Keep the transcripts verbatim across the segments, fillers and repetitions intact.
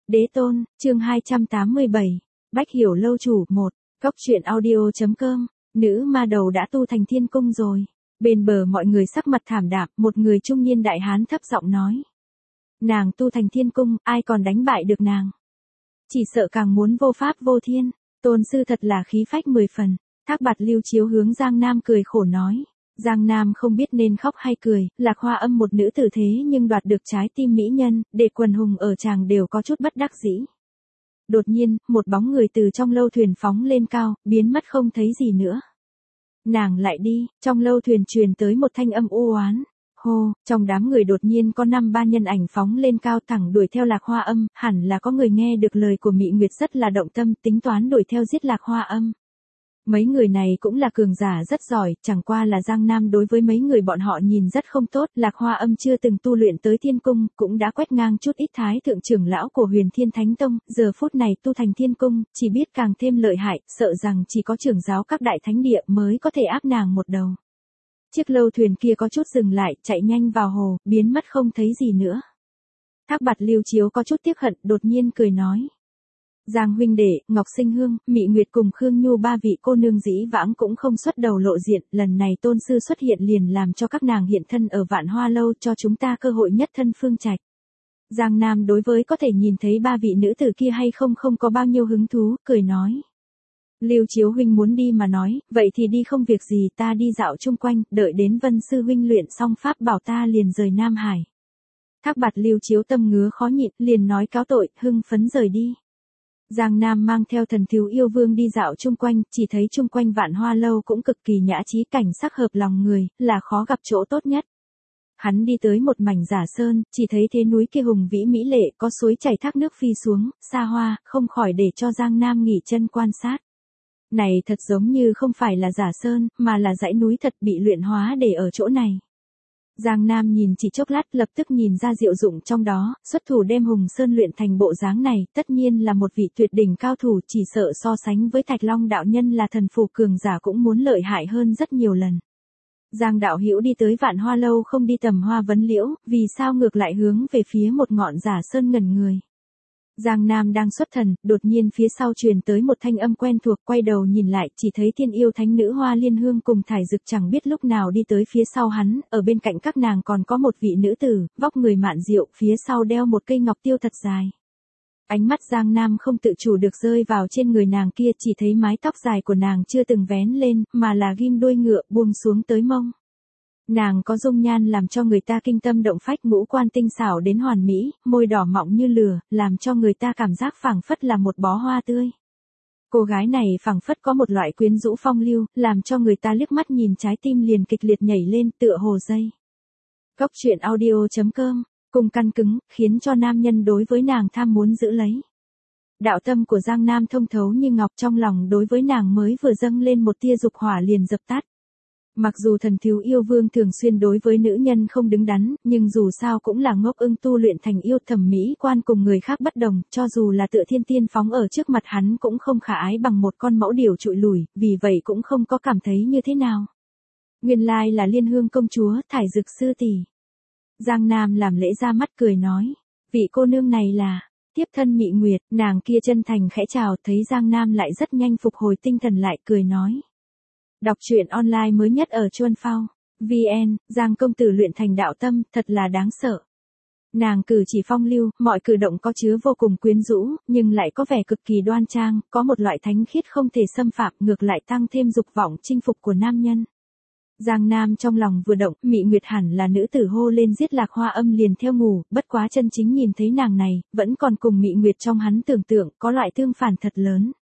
Đế tôn, chương hai trăm tám mươi bảy, Bách Hiểu lâu chủ, một, Cốc truyện audio.com, nữ ma đầu đã tu thành thiên cung rồi. Bên bờ mọi người sắc mặt thảm đạm, một người trung niên đại hán thấp giọng nói. Nàng tu thành thiên cung, ai còn đánh bại được nàng? Chỉ sợ càng muốn vô pháp vô thiên, tôn sư thật là khí phách mười phần. Thác Bạt Lưu Chiếu hướng Giang Nam cười khổ nói. Giang Nam không biết nên khóc hay cười, Lạc Hoa Âm một nữ tử thế nhưng đoạt được trái tim mỹ nhân, để quần hùng ở chàng đều có chút bất đắc dĩ. Đột nhiên, một bóng người từ trong lâu thuyền phóng lên cao, biến mất không thấy gì nữa. Nàng lại đi, trong lâu thuyền truyền tới một thanh âm u oán. Hô, trong đám người đột nhiên có năm ba nhân ảnh phóng lên cao thẳng đuổi theo Lạc Hoa Âm, hẳn là có người nghe được lời của Mị Nguyệt rất là động tâm, tính toán đuổi theo giết Lạc Hoa Âm. Mấy người này cũng là cường giả rất giỏi, chẳng qua là Giang Nam đối với mấy người bọn họ nhìn rất không tốt, Lạc Hoa Âm chưa từng tu luyện tới thiên cung, cũng đã quét ngang chút ít thái thượng trưởng lão của Huyền Thiên Thánh Tông, giờ phút này tu thành thiên cung, chỉ biết càng thêm lợi hại, sợ rằng chỉ có trưởng giáo các đại thánh địa mới có thể áp nàng một đầu. Chiếc lâu thuyền kia có chút dừng lại, chạy nhanh vào hồ, biến mất không thấy gì nữa. Thác Bạt Lưu Chiếu có chút tiếc hận, đột nhiên cười nói. Giang huynh đệ, Ngọc Sinh Hương, Mị Nguyệt cùng Khương Nhu ba vị cô nương dĩ vãng cũng không xuất đầu lộ diện, lần này tôn sư xuất hiện liền làm cho các nàng hiện thân ở Vạn Hoa lâu, cho chúng ta cơ hội nhất thân phương trạch. Giang Nam đối với có thể nhìn thấy ba vị nữ tử kia hay không không có bao nhiêu hứng thú, cười nói. Lưu Chiếu huynh muốn đi mà nói, vậy thì đi không việc gì, ta đi dạo chung quanh, đợi đến Vân sư huynh luyện xong pháp bảo ta liền rời Nam Hải. Thác Bạt Lưu Chiếu tâm ngứa khó nhịn, liền nói cáo tội, hưng phấn rời đi. Giang Nam mang theo Thần Thiếu Yêu Vương đi dạo chung quanh, chỉ thấy chung quanh Vạn Hoa lâu cũng cực kỳ nhã trí, cảnh sắc hợp lòng người, là khó gặp chỗ tốt nhất. Hắn đi tới một mảnh giả sơn, chỉ thấy thế núi kia hùng vĩ mỹ lệ, có suối chảy thác nước phi xuống, xa hoa, không khỏi để cho Giang Nam nghỉ chân quan sát. Này thật giống như không phải là giả sơn, mà là dãy núi thật bị luyện hóa để ở chỗ này. Giang Nam nhìn chỉ chốc lát, lập tức nhìn ra diệu dụng trong đó, xuất thủ đem Hùng Sơn luyện thành bộ dáng này, tất nhiên là một vị tuyệt đỉnh cao thủ, chỉ sợ so sánh với Thạch Long đạo nhân là thần phù cường giả cũng muốn lợi hại hơn rất nhiều lần. Giang đạo hữu đi tới Vạn Hoa lâu không đi tầm hoa vấn liễu, vì sao ngược lại hướng về phía một ngọn giả sơn ngẩn người. Giang Nam đang xuất thần, đột nhiên phía sau truyền tới một thanh âm quen thuộc, quay đầu nhìn lại, chỉ thấy Thiên Yêu Thánh Nữ Hoa Liên Hương cùng Thải Dực chẳng biết lúc nào đi tới phía sau hắn, ở bên cạnh các nàng còn có một vị nữ tử, vóc người mạn diệu, phía sau đeo một cây ngọc tiêu thật dài. Ánh mắt Giang Nam không tự chủ được rơi vào trên người nàng kia, chỉ thấy mái tóc dài của nàng chưa từng vén lên, mà là ghim đuôi ngựa buông xuống tới mông. Nàng có dung nhan làm cho người ta kinh tâm động phách, ngũ quan tinh xảo đến hoàn mỹ, môi đỏ mọng như lửa, làm cho người ta cảm giác phảng phất là một bó hoa tươi. Cô gái này phảng phất có một loại quyến rũ phong lưu, làm cho người ta liếc mắt nhìn trái tim liền kịch liệt nhảy lên tựa hồ dây. Cốc truyện audio.com, cùng căn cứng, khiến cho nam nhân đối với nàng tham muốn giữ lấy. Đạo tâm của Giang Nam thông thấu như ngọc, trong lòng đối với nàng mới vừa dâng lên một tia dục hỏa liền dập tắt. Mặc dù Thần Thiếu Yêu Vương thường xuyên đối với nữ nhân không đứng đắn, nhưng dù sao cũng là ngốc ưng tu luyện thành yêu thẩm mỹ quan cùng người khác bất đồng, cho dù là tựa thiên tiên phóng ở trước mặt hắn cũng không khả ái bằng một con mẫu điểu trụi lủi, vì vậy cũng không có cảm thấy như thế nào. Nguyên lai là Liên Hương công chúa, Thải Dực sư tỷ. Giang Nam làm lễ ra mắt cười nói, vị cô nương này là tiếp thân Mị Nguyệt, nàng kia chân thành khẽ chào, thấy Giang Nam lại rất nhanh phục hồi tinh thần lại, cười nói. Đọc truyện online mới nhất ở Chuan Phao, vê en, Giang công tử luyện thành đạo tâm, thật là đáng sợ. Nàng cử chỉ phong lưu, mọi cử động có chứa vô cùng quyến rũ, nhưng lại có vẻ cực kỳ đoan trang, có một loại thánh khiết không thể xâm phạm, ngược lại tăng thêm dục vọng chinh phục của nam nhân. Giang Nam trong lòng vừa động, Mị Nguyệt hẳn là nữ tử hô lên giết Lạc Hoa Âm liền theo ngủ, bất quá chân chính nhìn thấy nàng này, vẫn còn cùng Mị Nguyệt trong hắn tưởng tượng, có loại tương phản thật lớn.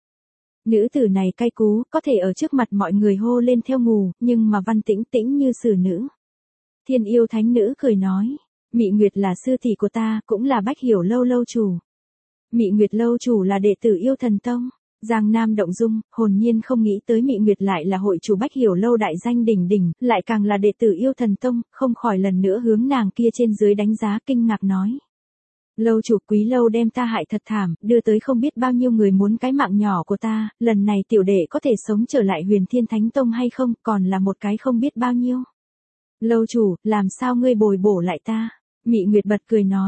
Nữ tử này cay cú, có thể ở trước mặt mọi người hô lên theo ngủ, nhưng mà văn tĩnh tĩnh như xử nữ. Thiên Yêu Thánh Nữ cười nói, Mị Nguyệt là sư tỷ của ta, cũng là Bách Hiểu lâu lâu chủ. Mị Nguyệt lâu chủ là đệ tử Yêu Thần Tông. Giang Nam động dung, hồn nhiên không nghĩ tới Mị Nguyệt lại là hội chủ Bách Hiểu lâu đại danh đỉnh đỉnh, lại càng là đệ tử Yêu Thần Tông, không khỏi lần nữa hướng nàng kia trên dưới đánh giá, kinh ngạc nói. Lâu chủ Quý lâu đem ta hại thật thảm, đưa tới không biết bao nhiêu người muốn cái mạng nhỏ của ta, lần này tiểu đệ có thể sống trở lại Huyền Thiên Thánh Tông hay không, còn là một cái không biết bao nhiêu. Lâu chủ, làm sao ngươi bồi bổ lại ta? Mị Nguyệt bật cười nói.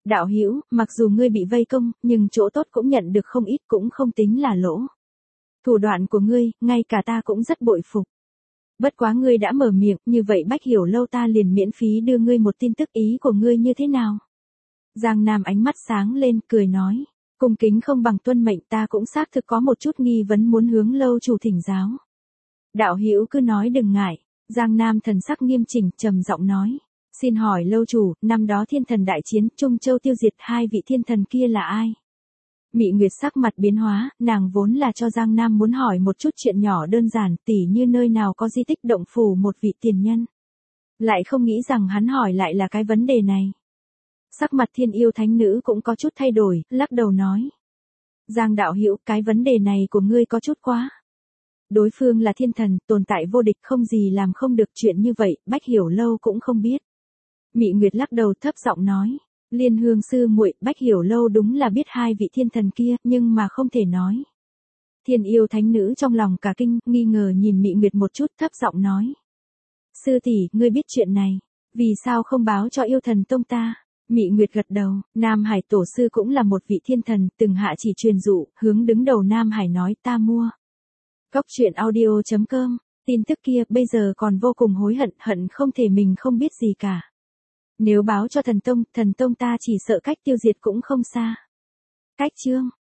Đạo hữu, mặc dù ngươi bị vây công, nhưng chỗ tốt cũng nhận được không ít, cũng không tính là lỗ. Thủ đoạn của ngươi, ngay cả ta cũng rất bội phục. Bất quá ngươi đã mở miệng, như vậy Bách Hiểu Lâu ta liền miễn phí đưa ngươi một tin tức, ý của ngươi như thế nào? Giang Nam ánh mắt sáng lên, cười nói. Cung kính không bằng tuân mệnh, ta cũng xác thực có một chút nghi vấn muốn hướng lâu chủ thỉnh giáo. Đạo hữu cứ nói đừng ngại. Giang Nam thần sắc nghiêm chỉnh, trầm giọng nói. Xin hỏi lâu chủ, năm đó thiên thần đại chiến, Trung Châu tiêu diệt hai vị thiên thần kia là ai? Mị Nguyệt sắc mặt biến hóa, nàng vốn là cho Giang Nam muốn hỏi một chút chuyện nhỏ đơn giản, tỉ như nơi nào có di tích động phủ một vị tiền nhân. Lại không nghĩ rằng hắn hỏi lại là cái vấn đề này. Sắc mặt Thiên Yêu Thánh Nữ cũng có chút thay đổi, lắc đầu nói. Giang đạo hữu, cái vấn đề này của ngươi có chút quá. Đối phương là thiên thần, tồn tại vô địch, không gì làm không được, chuyện như vậy, Bách Hiểu Lâu cũng không biết. Mị Nguyệt lắc đầu thấp giọng nói. Liên Hương sư muội, Bách Hiểu Lâu đúng là biết hai vị thiên thần kia, nhưng mà không thể nói. Thiên Yêu Thánh Nữ trong lòng cả kinh, nghi ngờ nhìn Mị Nguyệt một chút, thấp giọng nói. Sư tỷ, ngươi biết chuyện này, vì sao không báo cho Yêu Thần Tông ta? Mị Nguyệt gật đầu, Nam Hải Tổ Sư cũng là một vị thiên thần, từng hạ chỉ truyền dụ, hướng đứng đầu Nam Hải nói ta mua. Cóc truyện audio chấm com, tin tức kia bây giờ còn vô cùng hối hận, hận không thể mình không biết gì cả. Nếu báo cho thần tông, thần tông ta chỉ sợ cách tiêu diệt cũng không xa. Cách chương.